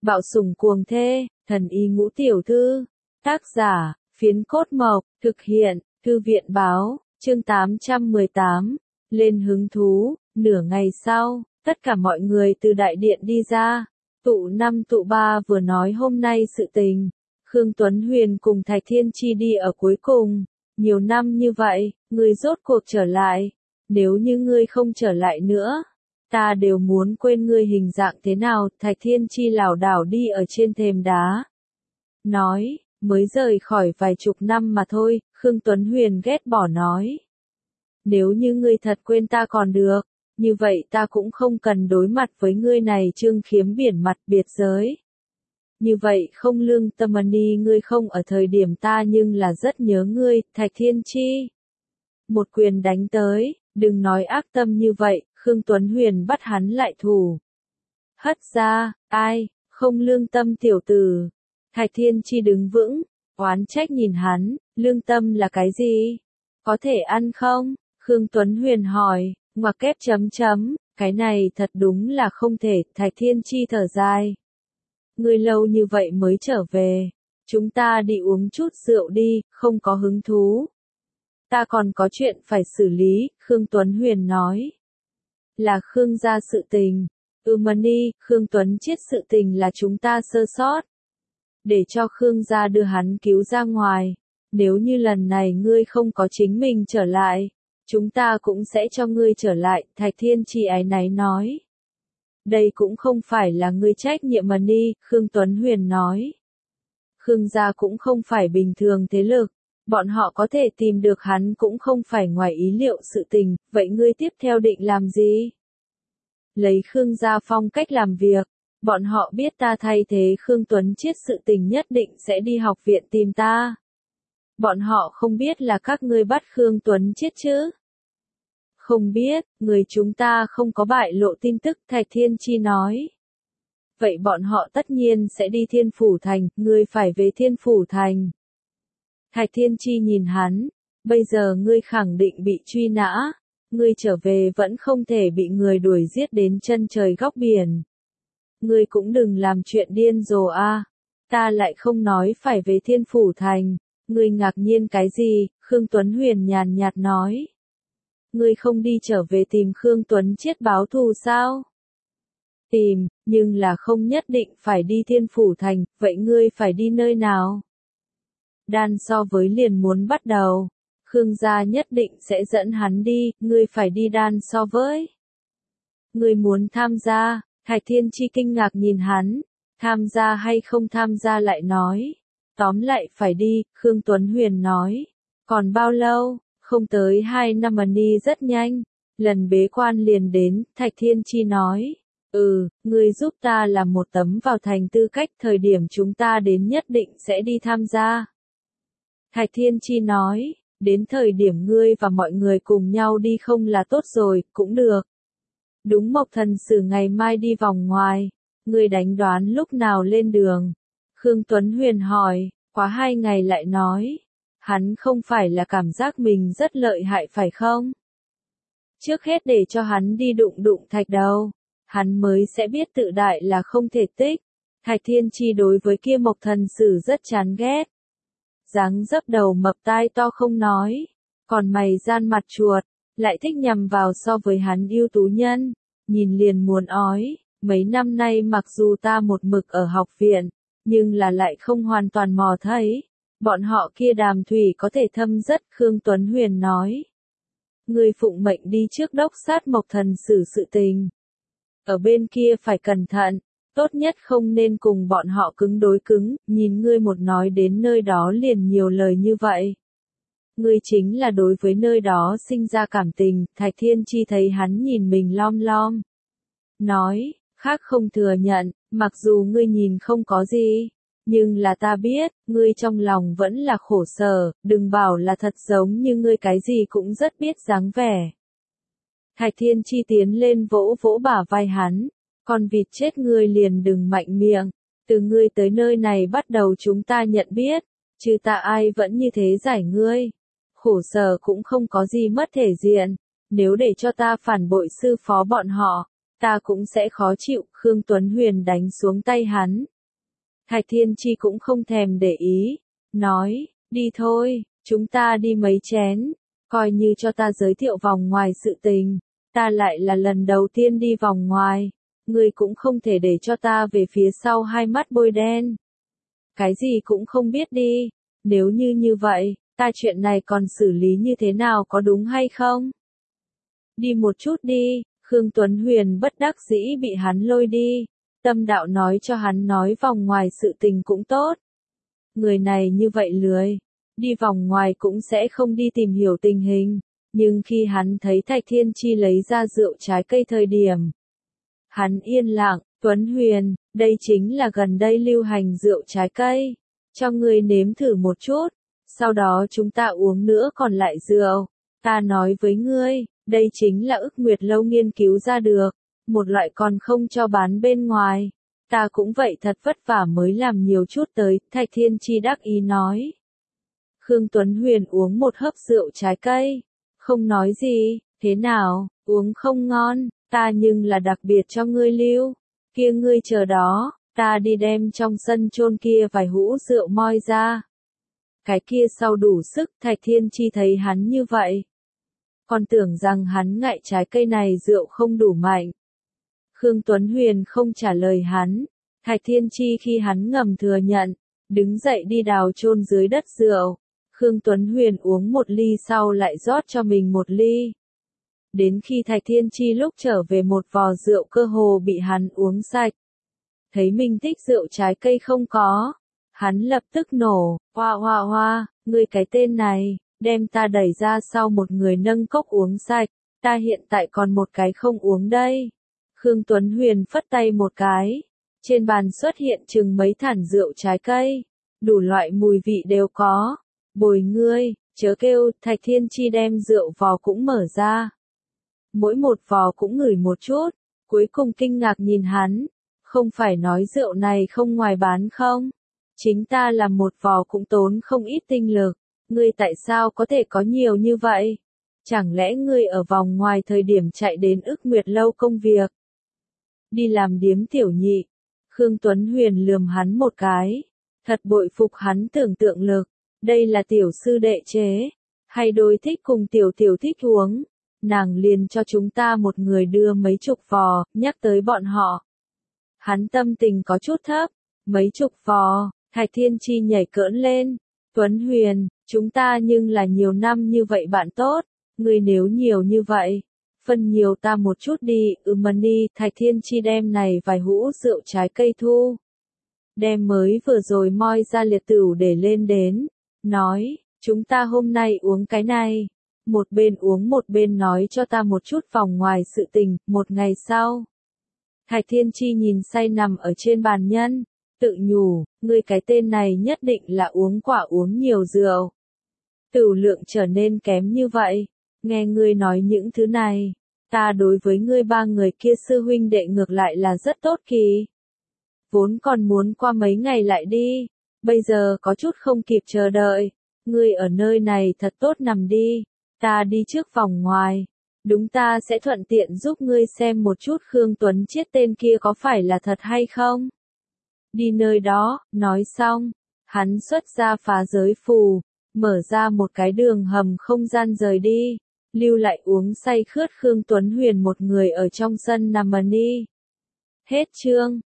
Bạo sủng cuồng thê, thần y ngũ tiểu thư. Tác giả, Phiến Cốt Mộc, thực hiện, Thư viện báo, chương 818. Lên hứng thú, nửa ngày sau, tất cả mọi người từ đại điện đi ra. Tụ 5 tụ 3 vừa nói hôm nay sự tình. Khương Tuấn Huyền cùng Thạch Thiên Chi đi ở cuối cùng. Nhiều năm như vậy, ngươi rốt cuộc trở lại. Nếu như ngươi không trở lại nữa, ta đều muốn quên ngươi hình dạng thế nào. Thạch Thiên Chi lảo đảo đi ở trên thềm đá. Nói, mới rời khỏi vài chục năm mà thôi, Khương Tuấn Huyền ghét bỏ nói. Nếu như ngươi thật quên ta còn được, như vậy ta cũng không cần đối mặt với ngươi này trương khiếm biển mặt biệt giới. Như vậy không lương tâm ni ngươi không ở thời điểm ta nhưng là rất nhớ ngươi, Thạch Thiên Chi. Một quyền đánh tới, đừng nói ác tâm như vậy, Khương Tuấn Huyền bắt hắn lại thủ. Hất ra, ai, không lương tâm tiểu tử. Thạch Thiên Chi đứng vững, oán trách nhìn hắn, lương tâm là cái gì? Có thể ăn không? Khương Tuấn Huyền hỏi, ngoặc kép chấm chấm, cái này thật đúng là không thể, Thạch Thiên Chi thở dài. Ngươi lâu như vậy mới trở về, chúng ta đi uống chút rượu đi, không có hứng thú. Ta còn có chuyện phải xử lý, Khương Tuấn Huyền nói. Là Khương gia sự tình. Mani, Khương Tuấn chết sự tình là chúng ta sơ sót. Để cho Khương gia đưa hắn cứu ra ngoài. Nếu như lần này ngươi không có chính mình trở lại, chúng ta cũng sẽ cho ngươi trở lại, Thạch Thiên Chi áy náy nói. Đây cũng không phải là ngươi trách nhiệm Mani, Khương Tuấn Huyền nói. Khương gia cũng không phải bình thường thế lực. Bọn họ có thể tìm được hắn cũng không phải ngoài ý liệu sự tình, vậy ngươi tiếp theo định làm gì? Lấy Khương gia phong cách làm việc, bọn họ biết ta thay thế Khương Tuấn Chiết sự tình nhất định sẽ đi học viện tìm ta. Bọn họ không biết là các ngươi bắt Khương Tuấn Chiết chứ? Không biết, người chúng ta không có bại lộ tin tức, Thạch Thiên Chi nói. Vậy bọn họ tất nhiên sẽ đi Thiên Phủ Thành, ngươi phải về Thiên Phủ Thành. Thạch Thiên Chi nhìn hắn, bây giờ ngươi khẳng định bị truy nã, ngươi trở về vẫn không thể bị người đuổi giết đến chân trời góc biển. Ngươi cũng đừng làm chuyện điên rồ a. Ta lại không nói phải về Thiên Phủ Thành, ngươi ngạc nhiên cái gì? Khương Tuấn Huyền nhàn nhạt nói. Ngươi không đi trở về tìm Khương Tuấn Chiết báo thù sao? Tìm, nhưng là không nhất định phải đi Thiên Phủ Thành, vậy ngươi phải đi nơi nào? Đan so với liền muốn bắt đầu. Khương gia nhất định sẽ dẫn hắn đi, ngươi phải đi đan so với. Ngươi muốn tham gia, Thạch Thiên Chi kinh ngạc nhìn hắn, tham gia hay không tham gia lại nói. Tóm lại phải đi, Khương Tuấn Huyền nói. Còn bao lâu? Không tới 2 năm mà đi rất nhanh. Lần bế quan liền đến, Thạch Thiên Chi nói. Ngươi giúp ta làm một tấm vào thành tư cách thời điểm chúng ta đến nhất định sẽ đi tham gia. Thạch Thiên Chi nói, đến thời điểm ngươi và mọi người cùng nhau đi không là tốt rồi, cũng được. Đúng Mộc Thần Sử ngày mai đi vòng ngoài, ngươi đánh đoán lúc nào lên đường. Khương Tuấn Huyền hỏi, quá 2 ngày lại nói, hắn không phải là cảm giác mình rất lợi hại phải không? Trước hết để cho hắn đi đụng thạch đầu, hắn mới sẽ biết tự đại là không thể tích. Thạch Thiên Chi đối với kia Mộc Thần Sử rất chán ghét. Dáng dấp đầu mập tai to không nói, còn mày gian mặt chuột, lại thích nhằm vào so với hắn ưu tú nhân, nhìn liền muốn ói. Mấy năm nay mặc dù ta một mực ở học viện, nhưng là lại không hoàn toàn mò thấy, bọn họ kia đàm thủy có thể thâm rất, Khương Tuấn Huyền nói. Người phụng mệnh đi trước đốc sát Mộc Thần Sử sự tình. Ở bên kia phải cẩn thận. Tốt nhất không nên cùng bọn họ cứng đối cứng, nhìn ngươi một nói đến nơi đó liền nhiều lời như vậy. Ngươi chính là đối với nơi đó sinh ra cảm tình, Thạch Thiên Chi thấy hắn nhìn mình lom lom. Nói, khác không thừa nhận, mặc dù ngươi nhìn không có gì, nhưng là ta biết, ngươi trong lòng vẫn là khổ sở, đừng bảo là thật giống như ngươi cái gì cũng rất biết dáng vẻ. Thạch Thiên Chi tiến lên vỗ vỗ bả vai hắn. Con vịt chết ngươi liền đừng mạnh miệng, từ ngươi tới nơi này bắt đầu chúng ta nhận biết, chứ ta ai vẫn như thế giải ngươi. Khổ sở cũng không có gì mất thể diện, nếu để cho ta phản bội sư phó bọn họ, ta cũng sẽ khó chịu. Khương Tuấn Huyền đánh xuống tay hắn, Thạch Thiên Chi cũng không thèm để ý, nói, đi thôi, chúng ta đi mấy chén, coi như cho ta giới thiệu vòng ngoài sự tình, ta lại là lần đầu tiên đi vòng ngoài, ngươi cũng không thể để cho ta về phía sau hai mắt bôi đen. Cái gì cũng không biết đi, nếu như vậy, ta chuyện này còn xử lý như thế nào có đúng hay không? Đi một chút đi, Khương Tuấn Huyền bất đắc dĩ bị hắn lôi đi, tâm đạo nói cho hắn nói vòng ngoài sự tình cũng tốt. Người này như vậy lười, đi vòng ngoài cũng sẽ không đi tìm hiểu tình hình, nhưng khi hắn thấy Thạch Thiên Chi lấy ra rượu trái cây thời điểm, hắn yên lặng, Tuấn Huyền, đây chính là gần đây lưu hành rượu trái cây, cho ngươi nếm thử một chút, sau đó chúng ta uống nữa còn lại rượu, ta nói với ngươi, đây chính là ức nguyệt lâu nghiên cứu ra được, một loại còn không cho bán bên ngoài, ta cũng vậy thật vất vả mới làm nhiều chút tới, Thạch Thiên Chi đắc ý nói. Khương Tuấn Huyền uống một hớp rượu trái cây, không nói gì, thế nào, uống không ngon, ta nhưng là đặc biệt cho ngươi lưu, kia ngươi chờ đó, ta đi đem trong sân chôn kia vài hũ rượu moi ra. Cái kia sau đủ sức, Thạch Thiên Chi thấy hắn như vậy, còn tưởng rằng hắn ngại trái cây này rượu không đủ mạnh. Khương Tuấn Huyền không trả lời hắn, Thạch Thiên Chi khi hắn ngầm thừa nhận, đứng dậy đi đào chôn dưới đất rượu. Khương Tuấn Huyền uống một ly sau lại rót cho mình một ly. Đến khi Thạch Thiên Chi lúc trở về một vò rượu cơ hồ bị hắn uống sạch. Thấy mình thích rượu trái cây không có. Hắn lập tức nổ, hoa hoa hoa, ngươi cái tên này, đem ta đẩy ra sau một người nâng cốc uống sạch, ta hiện tại còn một cái không uống đây. Khương Tuấn Huyền phất tay một cái, trên bàn xuất hiện chừng mấy thản rượu trái cây, đủ loại mùi vị đều có. Bồi ngươi, chớ kêu, Thạch Thiên Chi đem rượu vò cũng mở ra. Mỗi một vò cũng ngửi một chút, cuối cùng kinh ngạc nhìn hắn, không phải nói rượu này không ngoài bán không? Chính ta làm một vò cũng tốn không ít tinh lực, ngươi tại sao có thể có nhiều như vậy? Chẳng lẽ ngươi ở vòng ngoài thời điểm chạy đến ức nguyệt lâu công việc? Đi làm điếm tiểu nhị, Khương Tuấn Huyền lườm hắn một cái, thật bội phục hắn tưởng tượng lực. Đây là tiểu sư đệ chế, hay đôi thích cùng tiểu thích uống, nàng liền cho chúng ta một người đưa mấy chục vò, nhắc tới bọn họ. Hắn tâm tình có chút thấp, mấy chục vò, Thạch Thiên Chi nhảy cỡn lên, Tuấn Huyền, chúng ta nhưng là nhiều năm như vậy bạn tốt, người nếu nhiều như vậy, phân nhiều ta một chút đi, Mani, Thạch Thiên Chi đem này vài hũ rượu trái cây thu. Đem mới vừa rồi moi ra liệt tửu để lên đến. Nói, chúng ta hôm nay uống cái này. Một bên uống một bên nói cho ta một chút vòng ngoài sự tình, một ngày sau. Thạch Thiên Chi nhìn say nằm ở trên bàn nhân, tự nhủ, ngươi cái tên này nhất định là uống quả uống nhiều rượu. Tửu lượng trở nên kém như vậy, nghe ngươi nói những thứ này, ta đối với ngươi ba người kia sư huynh đệ ngược lại là rất tốt kỳ. Vốn còn muốn qua mấy ngày lại đi. Bây giờ có chút không kịp chờ đợi, ngươi ở nơi này thật tốt nằm đi, ta đi trước vòng ngoài, đúng ta sẽ thuận tiện giúp ngươi xem một chút Khương Tuấn Chiết tên kia có phải là thật hay không. Đi nơi đó, nói xong, hắn xuất ra phá giới phù, mở ra một cái đường hầm không gian rời đi, lưu lại uống say khướt Khương Tuấn Huyền một người ở trong sân nằm đi. Hết chương.